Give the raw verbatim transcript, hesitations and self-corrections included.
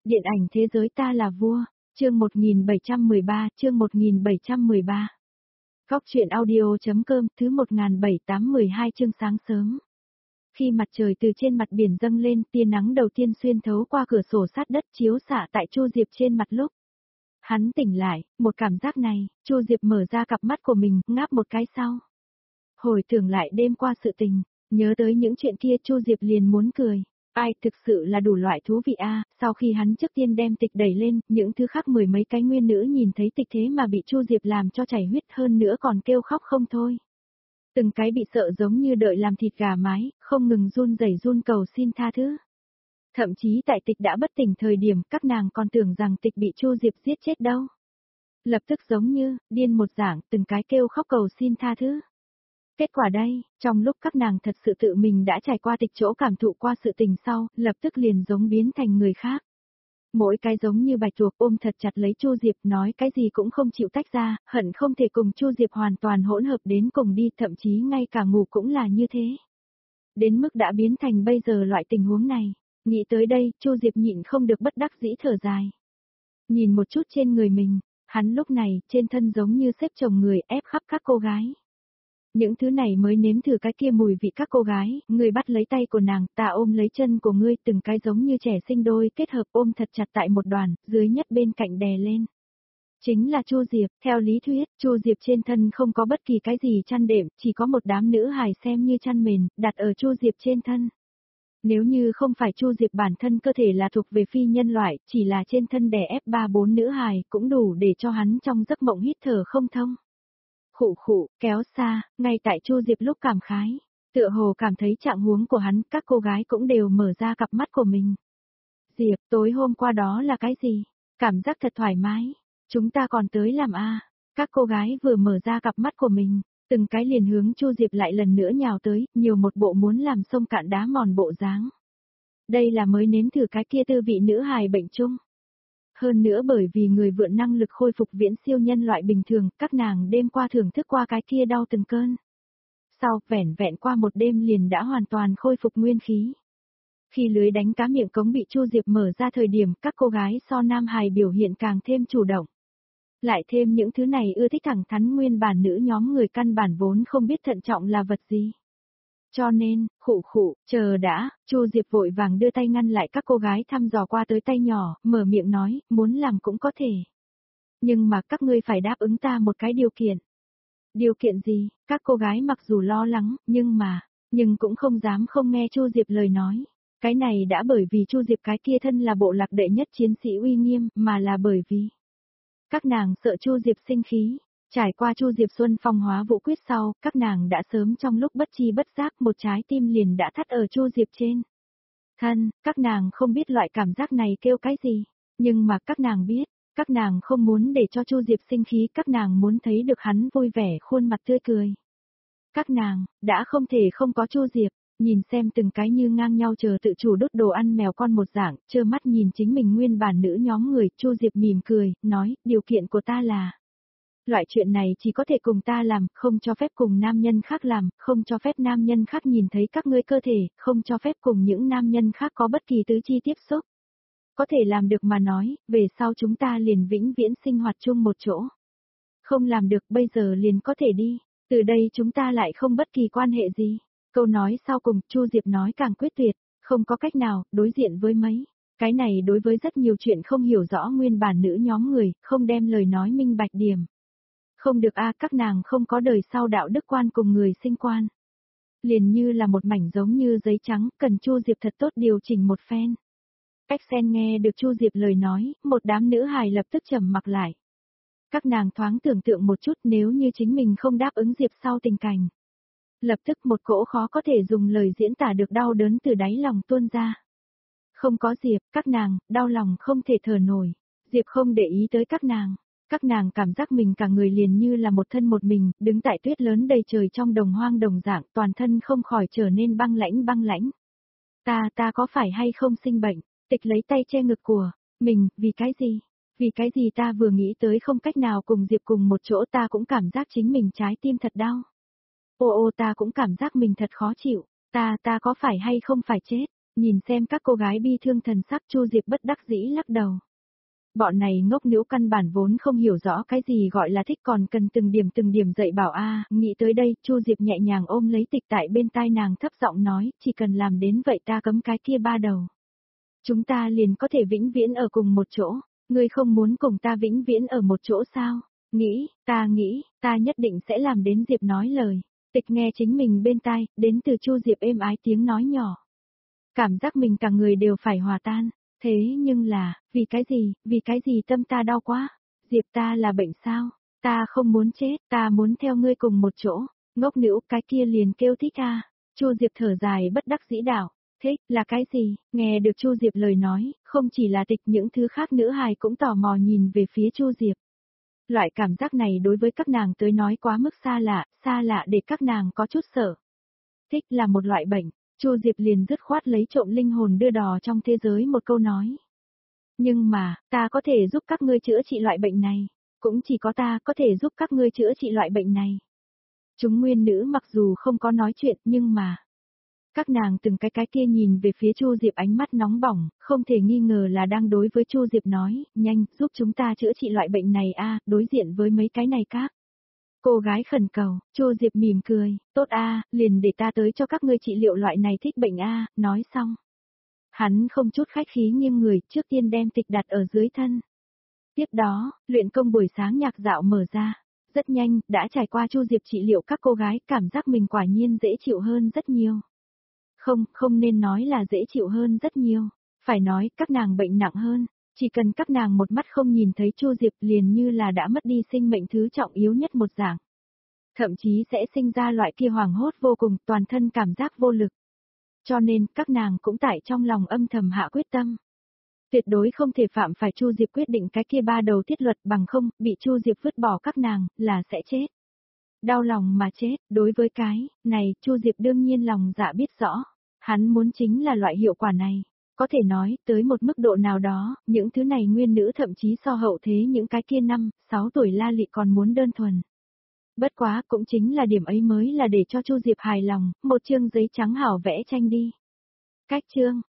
Điện ảnh thế giới ta là vua, chương một nghìn bảy trăm mười ba, chương một nghìn bảy trăm mười ba. Góc truyện audio.com, thứ một nghìn bảy trăm mười hai chương sáng sớm. Khi mặt trời từ trên mặt biển dâng lên, tia nắng đầu tiên xuyên thấu qua cửa sổ sát đất chiếu xạ tại Chu Diệp trên mặt lúc. Hắn tỉnh lại, một cảm giác này, Chu Diệp mở ra cặp mắt của mình, ngáp một cái sau. Hồi tưởng lại đêm qua sự tình, nhớ tới những chuyện kia Chu Diệp liền muốn cười. Ai thực sự là đủ loại thú vị a. À, sau khi hắn trước tiên đem tịch đẩy lên, những thứ khác mười mấy cái nguyên nữ nhìn thấy tịch thế mà bị Chu Diệp làm cho chảy huyết hơn nữa còn kêu khóc không thôi. Từng cái bị sợ giống như đợi làm thịt gà mái, không ngừng run rẩy run cầu xin tha thứ. Thậm chí tại tịch đã bất tỉnh thời điểm các nàng còn tưởng rằng tịch bị Chu Diệp giết chết đâu. Lập tức giống như, điên một dạng, từng cái kêu khóc cầu xin tha thứ. Kết quả đây, trong lúc các nàng thật sự tự mình đã trải qua tịch chỗ cảm thụ qua sự tình sau, lập tức liền giống biến thành người khác. Mỗi cái giống như bạch tuộc ôm thật chặt lấy Chu Diệp nói cái gì cũng không chịu tách ra, hận không thể cùng Chu Diệp hoàn toàn hỗn hợp đến cùng đi, thậm chí ngay cả ngủ cũng là như thế. Đến mức đã biến thành bây giờ loại tình huống này, nghĩ tới đây, Chu Diệp nhịn không được bất đắc dĩ thở dài. Nhìn một chút trên người mình, hắn lúc này, trên thân giống như xếp chồng người ép khắp các cô gái. Những thứ này mới nếm thử cái kia mùi vị các cô gái, người bắt lấy tay của nàng, ta ôm lấy chân của ngươi, từng cái giống như trẻ sinh đôi kết hợp ôm thật chặt tại một đoàn, dưới nhất bên cạnh đè lên. Chính là Chu Diệp, theo lý thuyết, Chu Diệp trên thân không có bất kỳ cái gì chăn đệm, chỉ có một đám nữ hài xem như chăn mền, đặt ở Chu Diệp trên thân. Nếu như không phải Chu Diệp bản thân cơ thể là thuộc về phi nhân loại, chỉ là trên thân đè ép ba bốn nữ hài, cũng đủ để cho hắn trong giấc mộng hít thở không thông. Khụ khụ, kéo xa, ngay tại Chu Diệp lúc cảm khái, tựa hồ cảm thấy trạng huống của hắn, các cô gái cũng đều mở ra cặp mắt của mình. Diệp, tối hôm qua đó là cái gì? Cảm giác thật thoải mái, chúng ta còn tới làm a. À. Các cô gái vừa mở ra cặp mắt của mình, từng cái liền hướng Chu Diệp lại lần nữa nhào tới, nhiều một bộ muốn làm sông cạn đá mòn bộ dáng. Đây là mới nếm thử cái kia tư vị nữ hài bệnh chung. Hơn nữa bởi vì người vượn năng lực khôi phục viễn siêu nhân loại bình thường, các nàng đêm qua thưởng thức qua cái kia đau từng cơn. Sau, vẻn vẹn qua một đêm liền đã hoàn toàn khôi phục nguyên khí. Khi lưới đánh cá miệng cống bị Chu Diệp mở ra thời điểm, các cô gái so nam hài biểu hiện càng thêm chủ động. Lại thêm những thứ này ưa thích thẳng thắn nguyên bản nữ nhóm người căn bản vốn không biết thận trọng là vật gì. Cho nên, khụ khụ, chờ đã, Chu Diệp vội vàng đưa tay ngăn lại các cô gái thăm dò qua tới tay nhỏ, mở miệng nói, muốn làm cũng có thể. Nhưng mà các ngươi phải đáp ứng ta một cái điều kiện. Điều kiện gì? Các cô gái mặc dù lo lắng, nhưng mà, nhưng cũng không dám không nghe Chu Diệp lời nói. Cái này đã bởi vì Chu Diệp cái kia thân là bộ lạc đệ nhất chiến sĩ uy nghiêm, mà là bởi vì các nàng sợ Chu Diệp sinh khí. Trải qua Chu Diệp Xuân phong hóa vũ quyết sau, các nàng đã sớm trong lúc bất chi bất giác một trái tim liền đã thắt ở Chu Diệp trên. Thân, các nàng không biết loại cảm giác này kêu cái gì, nhưng mà các nàng biết, các nàng không muốn để cho Chu Diệp sinh khí, các nàng muốn thấy được hắn vui vẻ khuôn mặt tươi cười. Các nàng, đã không thể không có Chu Diệp, nhìn xem từng cái như ngang nhau chờ tự chủ đốt đồ ăn mèo con một dạng, trơ mắt nhìn chính mình nguyên bản nữ nhóm người, Chu Diệp mỉm cười, nói, điều kiện của ta là... Loại chuyện này chỉ có thể cùng ta làm, không cho phép cùng nam nhân khác làm, không cho phép nam nhân khác nhìn thấy các ngươi cơ thể, không cho phép cùng những nam nhân khác có bất kỳ tứ chi tiếp xúc. Có thể làm được mà nói, về sau chúng ta liền vĩnh viễn sinh hoạt chung một chỗ. Không làm được bây giờ liền có thể đi, từ đây chúng ta lại không bất kỳ quan hệ gì. Câu nói sau cùng, Chu Diệp nói càng quyết tuyệt, không có cách nào, đối diện với mấy. Cái này đối với rất nhiều chuyện không hiểu rõ nguyên bản nữ nhóm người, không đem lời nói minh bạch điểm. Không được a, à, các nàng không có đời sau đạo đức quan cùng người sinh quan. Liền như là một mảnh giống như giấy trắng, cần Chu Diệp thật tốt điều chỉnh một phen. Axel nghe được Chu Diệp lời nói, một đám nữ hài lập tức trầm mặc lại. Các nàng thoáng tưởng tượng một chút nếu như chính mình không đáp ứng Diệp sau tình cảnh. Lập tức một cỗ khó có thể dùng lời diễn tả được đau đớn từ đáy lòng tuôn ra. Không có Diệp, các nàng, đau lòng không thể thở nổi. Diệp không để ý tới các nàng. Các nàng cảm giác mình cả người liền như là một thân một mình, đứng tại tuyết lớn đầy trời trong đồng hoang đồng dạng, toàn thân không khỏi trở nên băng lãnh băng lãnh. Ta, ta có phải hay không sinh bệnh? Tịch lấy tay che ngực của mình, vì cái gì? Vì cái gì ta vừa nghĩ tới không cách nào cùng Diệp cùng một chỗ ta cũng cảm giác chính mình trái tim thật đau. Ô ô ta cũng cảm giác mình thật khó chịu, ta, ta có phải hay không phải chết? Nhìn xem các cô gái bi thương thần sắc, Chu Diệp bất đắc dĩ lắc đầu. Bọn này ngốc nghếch căn bản vốn không hiểu rõ cái gì gọi là thích, còn cần từng điểm từng điểm dạy bảo a. Nghĩ tới đây, Chu Diệp nhẹ nhàng ôm lấy Tịch tại bên tai nàng thấp giọng nói, chỉ cần làm đến vậy ta cấm cái kia ba đầu. Chúng ta liền có thể vĩnh viễn ở cùng một chỗ, ngươi không muốn cùng ta vĩnh viễn ở một chỗ sao? Nghĩ, ta nghĩ, ta nhất định sẽ làm đến. Diệp nói lời. Tịch nghe chính mình bên tai, đến từ Chu Diệp êm ái tiếng nói nhỏ. Cảm giác mình cả người đều phải hòa tan. Thế nhưng là, vì cái gì, vì cái gì tâm ta đau quá? Diệp ta là bệnh sao? Ta không muốn chết, ta muốn theo ngươi cùng một chỗ. Ngốc nữ cái kia liền kêu thích a. Chu Diệp thở dài bất đắc dĩ đảo. Thích là cái gì? Nghe được Chu Diệp lời nói, không chỉ là Tịch, những thứ khác nữ hài cũng tò mò nhìn về phía Chu Diệp. Loại cảm giác này đối với các nàng tới nói quá mức xa lạ, xa lạ để các nàng có chút sợ. Thích là một loại bệnh. Chu Diệp liền dứt khoát lấy trộm linh hồn đưa đò trong thế giới một câu nói. Nhưng mà, ta có thể giúp các ngươi chữa trị loại bệnh này. Cũng chỉ có ta có thể giúp các ngươi chữa trị loại bệnh này. Chúng nguyên nữ mặc dù không có nói chuyện nhưng mà... Các nàng từng cái cái kia nhìn về phía Chu Diệp ánh mắt nóng bỏng, không thể nghi ngờ là đang đối với Chu Diệp nói, nhanh, giúp chúng ta chữa trị loại bệnh này a. Đối diện với mấy cái này các. Cô gái khẩn cầu, Chu Diệp mỉm cười, tốt a, liền để ta tới cho các ngươi trị liệu loại này thích bệnh a. Nói xong. Hắn không chút khách khí nghiêng người, trước tiên đem Tịch đặt ở dưới thân. Tiếp đó, luyện công buổi sáng nhạc dạo mở ra. Rất nhanh, đã trải qua Chu Diệp trị liệu các cô gái, cảm giác mình quả nhiên dễ chịu hơn rất nhiều. Không, không nên nói là dễ chịu hơn rất nhiều, phải nói các nàng bệnh nặng hơn, chỉ cần các nàng một mắt không nhìn thấy Chu Diệp liền như là đã mất đi sinh mệnh thứ trọng yếu nhất một dạng. Thậm chí sẽ sinh ra loại kia hoảng hốt vô cùng, toàn thân cảm giác vô lực. Cho nên các nàng cũng tại trong lòng âm thầm hạ quyết tâm. Tuyệt đối không thể phạm phải Chu Diệp quyết định cái kia ba đầu thiết luật, bằng không, bị Chu Diệp vứt bỏ các nàng, là sẽ chết. Đau lòng mà chết, đối với cái này, Chu Diệp đương nhiên lòng dạ biết rõ. Hắn muốn chính là loại hiệu quả này. Có thể nói, tới một mức độ nào đó, những thứ này nguyên nữ thậm chí so hậu thế những cái kia năm, sáu tuổi la lị còn muốn đơn thuần. Bất quá, cũng chính là điểm ấy mới là để cho Chu Diệp hài lòng, một chương giấy trắng hảo vẽ tranh đi. Cách chương,